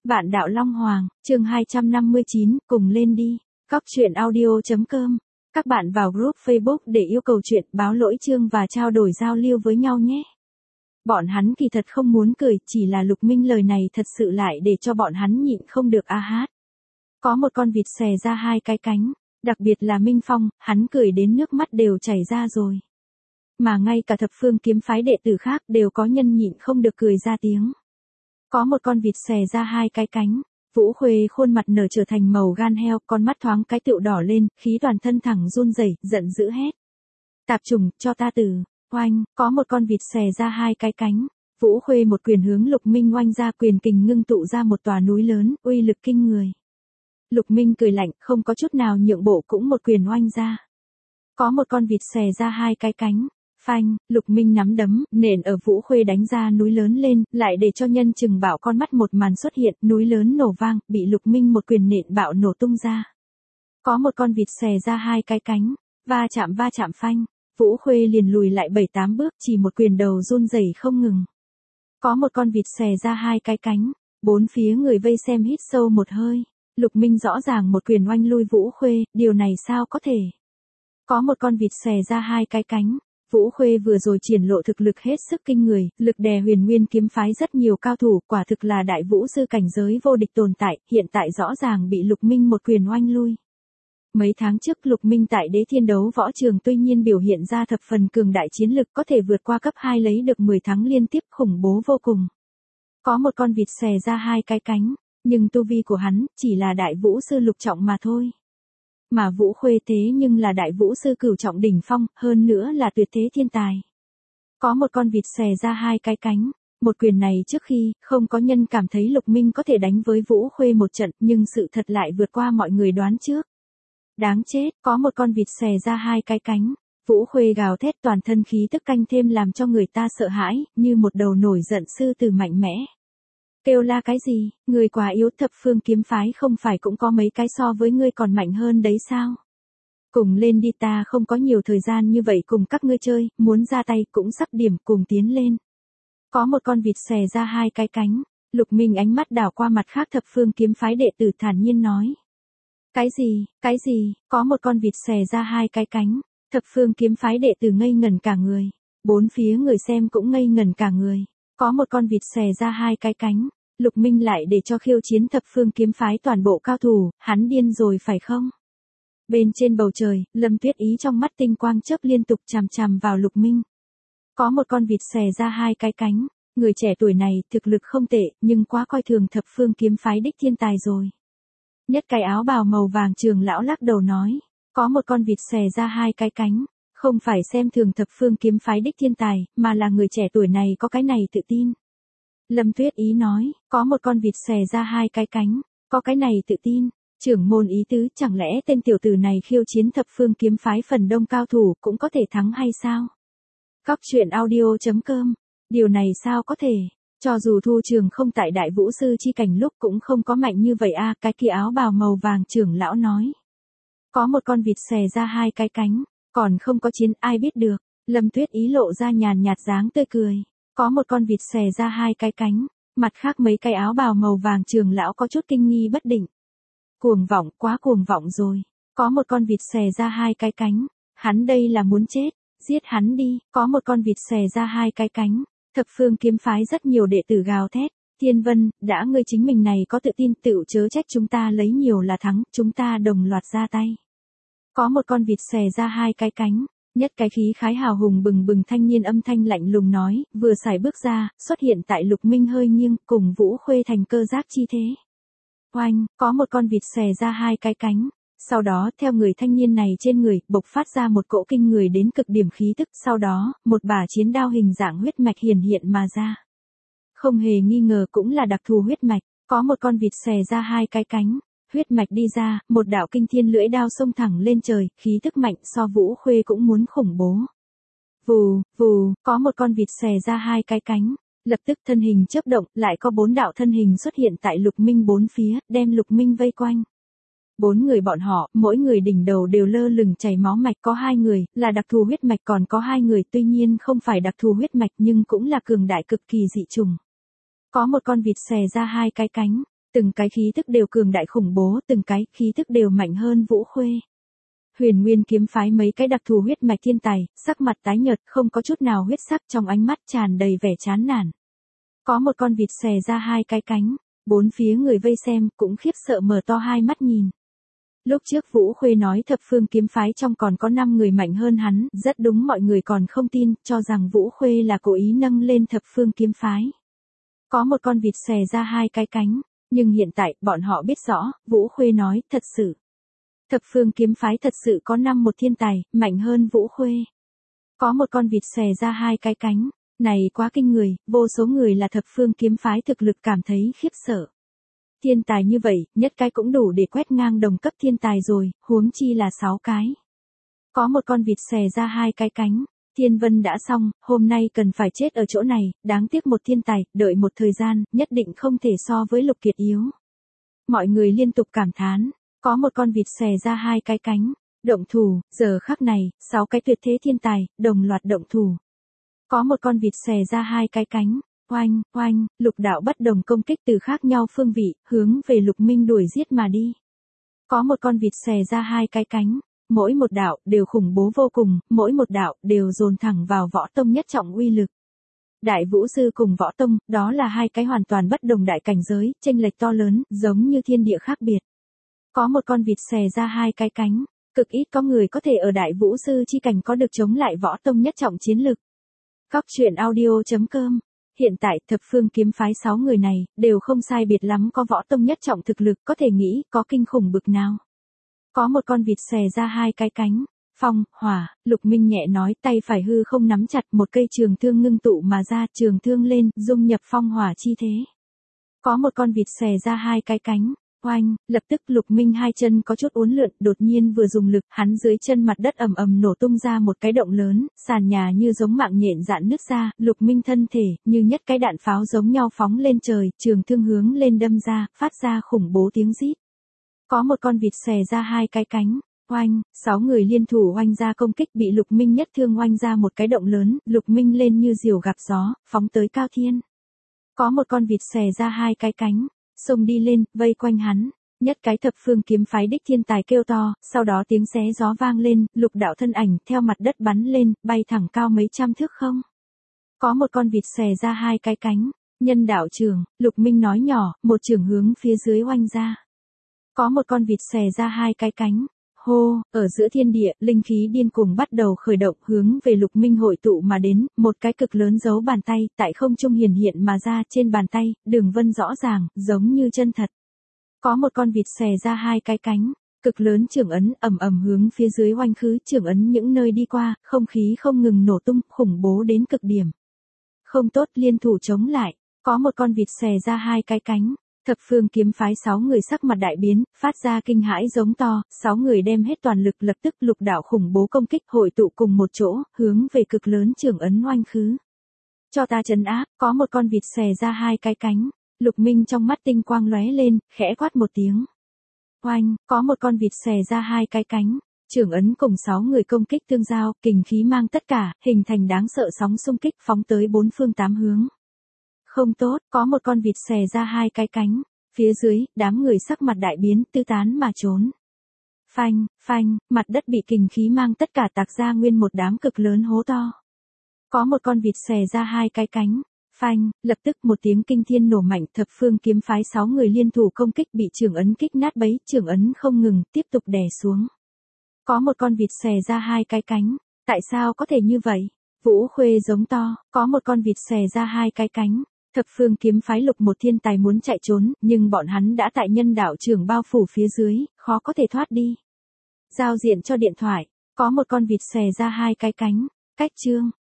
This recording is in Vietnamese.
Vạn Đạo Long Hoàng, chương 259, cùng lên đi. Góc truyện audio.com. Các bạn vào group Facebook để yêu cầu chuyện, báo lỗi chương và trao đổi giao lưu với nhau nhé. Bọn hắn kỳ thật không muốn cười, chỉ là Lục Minh lời này thật sự lại để cho bọn hắn nhịn không được a hát. Có một con vịt xòe ra hai cái cánh, đặc biệt là Minh Phong, hắn cười đến nước mắt đều chảy ra rồi. Mà ngay cả thập phương kiếm phái đệ tử khác đều có nhân nhịn không được cười ra tiếng. Có một con vịt xòe ra hai cái cánh, Vũ Khuê khuôn mặt nở trở thành màu gan heo, con mắt thoáng cái tựu đỏ lên, khí toàn thân thẳng run rẩy, giận dữ hét. Tạp trùng, cho ta tử. Oanh, có một con vịt xòe ra hai cái cánh. Vũ Khuê một quyền hướng Lục Minh oanh ra, quyền kình ngưng tụ ra một tòa núi lớn, uy lực kinh người. Lục Minh cười lạnh, không có chút nào nhượng bộ, cũng một quyền oanh ra. Có một con vịt xòe ra hai cái cánh. Phanh, Lục Minh nắm đấm, nện ở Vũ Khuê đánh ra núi lớn lên, lại để cho nhân chừng bảo con mắt một màn xuất hiện, núi lớn nổ vang, bị Lục Minh một quyền nện bạo nổ tung ra. Có một con vịt xòe ra hai cái cánh, va chạm phanh, Vũ Khuê liền lùi lại 7-8 bước, chỉ một quyền đầu run rẩy không ngừng. Có một con vịt xòe ra hai cái cánh, bốn phía người vây xem hít sâu một hơi, Lục Minh rõ ràng một quyền oanh lui Vũ Khuê, điều này sao có thể. Có một con vịt xòe ra hai cái cánh. Vũ Khuê vừa rồi triển lộ thực lực hết sức kinh người, lực đè Huyền Nguyên kiếm phái rất nhiều cao thủ, quả thực là đại vũ sư cảnh giới vô địch tồn tại, hiện tại rõ ràng bị Lục Minh một quyền oanh lui. Mấy tháng trước Lục Minh tại Đế Thiên Đấu Võ Trường tuy nhiên biểu hiện ra thập phần cường đại chiến lực, có thể vượt qua cấp 2 lấy được 10 thắng liên tiếp, khủng bố vô cùng. Có một con vịt xòe ra hai cái cánh, nhưng tu vi của hắn chỉ là đại vũ sư lục trọng mà thôi. Mà Vũ Khuê thế nhưng là đại vũ sư cửu trọng đỉnh phong, hơn nữa là tuyệt thế thiên tài. Có một con vịt xòe ra hai cái cánh, một quyền này trước khi, không có nhân cảm thấy Lục Minh có thể đánh với Vũ Khuê một trận, nhưng sự thật lại vượt qua mọi người đoán trước. Đáng chết, có một con vịt xòe ra hai cái cánh, Vũ Khuê gào thét toàn thân khí tức canh thêm làm cho người ta sợ hãi, như một đầu nổi giận sư tử mạnh mẽ. Kêu la cái gì, người quá yếu, thập phương kiếm phái không phải cũng có mấy cái so với ngươi còn mạnh hơn đấy sao? Cùng lên đi, ta không có nhiều thời gian như vậy cùng các ngươi chơi, muốn ra tay cũng sắp điểm, cùng tiến lên. Có một con vịt xòe ra hai cái cánh, Lục Minh ánh mắt đảo qua mặt khác thập phương kiếm phái đệ tử thản nhiên nói. Cái gì, có một con vịt xòe ra hai cái cánh, thập phương kiếm phái đệ tử ngây ngẩn cả người, bốn phía người xem cũng ngây ngẩn cả người. Có một con vịt xòe ra hai cái cánh, Lục Minh lại để cho khiêu chiến thập phương kiếm phái toàn bộ cao thủ, hắn điên rồi phải không? Bên trên bầu trời, Lâm Tuyết Ý trong mắt tinh quang chớp liên tục chằm chằm vào Lục Minh. Có một con vịt xòe ra hai cái cánh, người trẻ tuổi này thực lực không tệ, nhưng quá coi thường thập phương kiếm phái đích thiên tài rồi. Nhất cái áo bào màu vàng trường lão lắc đầu nói, có một con vịt xòe ra hai cái cánh, không phải xem thường thập phương kiếm phái đích thiên tài, mà là người trẻ tuổi này có cái này tự tin. Lâm Tuyết Ý nói, có một con vịt xòe ra hai cái cánh, có cái này tự tin, trưởng môn ý tứ, chẳng lẽ tên tiểu tử này khiêu chiến thập phương kiếm phái phần đông cao thủ cũng có thể thắng hay sao? Góc truyện audio.com, điều này sao có thể, cho dù Thu Trường không tại đại vũ sư chi cảnh lúc cũng không có mạnh như vậy a. Cái kia áo bào màu vàng trưởng lão nói. Có một con vịt xòe ra hai cái cánh, còn không có chiến ai biết được. Lâm Tuyết Ý lộ ra nhàn nhạt dáng tươi cười. Có một con vịt xòe ra hai cái cánh, mặt khác mấy cái áo bào màu vàng trường lão có chút kinh nghi bất định. Cuồng vọng, quá cuồng vọng rồi. Có một con vịt xòe ra hai cái cánh, hắn đây là muốn chết, giết hắn đi. Có một con vịt xòe ra hai cái cánh, thập phương kiếm phái rất nhiều đệ tử gào thét. Thiên Vân, đã ngươi chính mình này có tự tin, tựu chớ trách chúng ta lấy nhiều là thắng, chúng ta đồng loạt ra tay. Có một con vịt xòe ra hai cái cánh, nhất cái khí khái hào hùng bừng bừng thanh niên âm thanh lạnh lùng nói, vừa xài bước ra, xuất hiện tại Lục Minh hơi nghiêng, cùng Vũ Khuê thành cơ giác chi thế. Oanh, có một con vịt xòe ra hai cái cánh, sau đó theo người thanh niên này trên người, bộc phát ra một cỗ kinh người đến cực điểm khí tức, sau đó, một bả chiến đao hình dạng huyết mạch hiển hiện mà ra. Không hề nghi ngờ cũng là đặc thù huyết mạch, có một con vịt xòe ra hai cái cánh. Huyết mạch đi ra, một đạo kinh thiên lưỡi đao xông thẳng lên trời, khí tức mạnh so Vũ Khuê cũng muốn khủng bố. Vù, vù, có một con vịt xòe ra hai cái cánh, lập tức thân hình chớp động, lại có 4 đạo thân hình xuất hiện tại Lục Minh bốn phía, đem Lục Minh vây quanh. 4 người bọn họ, mỗi người đỉnh đầu đều lơ lửng chảy máu mạch, có 2 người là đặc thù huyết mạch, còn có 2 người tuy nhiên không phải đặc thù huyết mạch nhưng cũng là cường đại cực kỳ dị trùng. Có một con vịt xòe ra hai cái cánh. Từng cái khí tức đều cường đại khủng bố, từng cái khí tức đều mạnh hơn Vũ Khuê. Huyền Nguyên kiếm phái mấy cái đặc thù huyết mạch thiên tài, sắc mặt tái nhợt, không có chút nào huyết sắc, trong ánh mắt tràn đầy vẻ chán nản. Có một con vịt xòe ra hai cái cánh, bốn phía người vây xem cũng khiếp sợ mở to hai mắt nhìn. Lúc trước Vũ Khuê nói thập phương kiếm phái trong còn có 5 người mạnh hơn hắn, rất đúng mọi người còn không tin, cho rằng Vũ Khuê là cố ý nâng lên thập phương kiếm phái. Có một con vịt xòe ra hai cái cánh, nhưng hiện tại bọn họ biết rõ, Vũ Khuê nói thật sự. Thập phương kiếm phái thật sự có một thiên tài, mạnh hơn Vũ Khuê. Có một con vịt xòe ra hai cái cánh, này quá kinh người, vô số người là thập phương kiếm phái thực lực cảm thấy khiếp sợ. Thiên tài như vậy, nhất cái cũng đủ để quét ngang đồng cấp thiên tài rồi, huống chi là 6 cái. Có một con vịt xòe ra hai cái cánh, Thiên Vân đã xong, hôm nay cần phải chết ở chỗ này, đáng tiếc một thiên tài, đợi một thời gian, nhất định không thể so với Lục Kiệt yếu. Mọi người liên tục cảm thán, có một con vịt xòe ra hai cái cánh, động thủ, giờ khắc này, 6 cái tuyệt thế thiên tài, đồng loạt động thủ. Có một con vịt xòe ra hai cái cánh, oanh, oanh, lục đạo bất đồng công kích từ khác nhau phương vị, hướng về Lục Minh đuổi giết mà đi. Có một con vịt xòe ra hai cái cánh, mỗi một đạo đều khủng bố vô cùng, mỗi một đạo đều dồn thẳng vào võ tông nhất trọng uy lực. Đại Vũ Sư cùng võ tông, đó là hai cái hoàn toàn bất đồng đại cảnh giới, chênh lệch to lớn, giống như thiên địa khác biệt. Có một con vịt xòe ra hai cái cánh, cực ít có người có thể ở Đại Vũ Sư chi cảnh có được chống lại võ tông nhất trọng chiến lực. Góc truyện audio.com. Hiện tại thập phương kiếm phái 6 người này, đều không sai biệt lắm có võ tông nhất trọng thực lực, có thể nghĩ, có kinh khủng bực nào. Có một con vịt xòe ra hai cái cánh, phong, hỏa, Lục Minh nhẹ nói, tay phải hư không nắm chặt, một cây trường thương ngưng tụ mà ra, trường thương lên, dung nhập phong hỏa chi thế. Có một con vịt xòe ra hai cái cánh, oanh, lập tức Lục Minh hai chân có chút uốn lượn, đột nhiên vừa dùng lực, hắn dưới chân mặt đất ầm ầm nổ tung ra một cái động lớn, sàn nhà như giống mạng nhện dạn nứt ra, Lục Minh thân thể, như nhất cái đạn pháo giống nhau phóng lên trời, trường thương hướng lên đâm ra, phát ra khủng bố tiếng rít. Có một con vịt xòe ra hai cái cánh, oanh, 6 người liên thủ oanh ra công kích bị Lục Minh nhất thương oanh ra một cái động lớn, Lục Minh lên như diều gặp gió, phóng tới cao thiên. Có một con vịt xòe ra hai cái cánh, xông đi lên, vây quanh hắn, nhất cái thập phương kiếm phái đích thiên tài kêu to, sau đó tiếng xé gió vang lên, Lục đạo thân ảnh theo mặt đất bắn lên, bay thẳng cao mấy trăm thước không. Có một con vịt xòe ra hai cái cánh, nhân đạo trường, Lục Minh nói nhỏ, một trường hướng phía dưới oanh ra. Có một con vịt xòe ra hai cái cánh, hô, ở giữa thiên địa, linh khí điên cuồng bắt đầu khởi động hướng về Lục Minh hội tụ mà đến, một cái cực lớn dấu bàn tay, tại không trung hiển hiện mà ra, trên bàn tay, đường vân rõ ràng, giống như chân thật. Có một con vịt xòe ra hai cái cánh, cực lớn trường ấn ầm ầm hướng phía dưới oanh khứ, trường ấn những nơi đi qua, không khí không ngừng nổ tung, khủng bố đến cực điểm. Không tốt, liên thủ chống lại, có một con vịt xòe ra hai cái cánh. Thập phương kiếm phái 6 người sắc mặt đại biến, phát ra kinh hãi giống to, 6 người đem hết toàn lực lập tức lục đạo khủng bố công kích hội tụ cùng một chỗ, hướng về cực lớn trường ấn oanh khứ. Cho ta trấn áp, có một con vịt xòe ra hai cái cánh, Lục Minh trong mắt tinh quang lóe lên, khẽ quát một tiếng. Oanh, có một con vịt xòe ra hai cái cánh, trường ấn cùng 6 người công kích tương giao, kình khí mang tất cả, hình thành đáng sợ sóng xung kích phóng tới 4 phương 8 hướng. Không tốt, có một con vịt xòe ra hai cái cánh, phía dưới, đám người sắc mặt đại biến, tư tán mà trốn. Phanh, phanh, mặt đất bị kình khí mang tất cả tạc ra nguyên một đám cực lớn hố to. Có một con vịt xòe ra hai cái cánh, phanh, lập tức một tiếng kinh thiên nổ mạnh, thập phương kiếm phái 6 người liên thủ công kích bị trường ấn kích nát bấy, trường ấn không ngừng, tiếp tục đè xuống. Có một con vịt xòe ra hai cái cánh, tại sao có thể như vậy? Vũ Khuê giống to, có một con vịt xòe ra hai cái cánh. Thập phương kiếm phái Lục một thiên tài muốn chạy trốn, nhưng bọn hắn đã tại nhân đạo trường bao phủ phía dưới, khó có thể thoát đi. Giao diện cho điện thoại, có một con vịt xòe ra hai cái cánh, cách chương.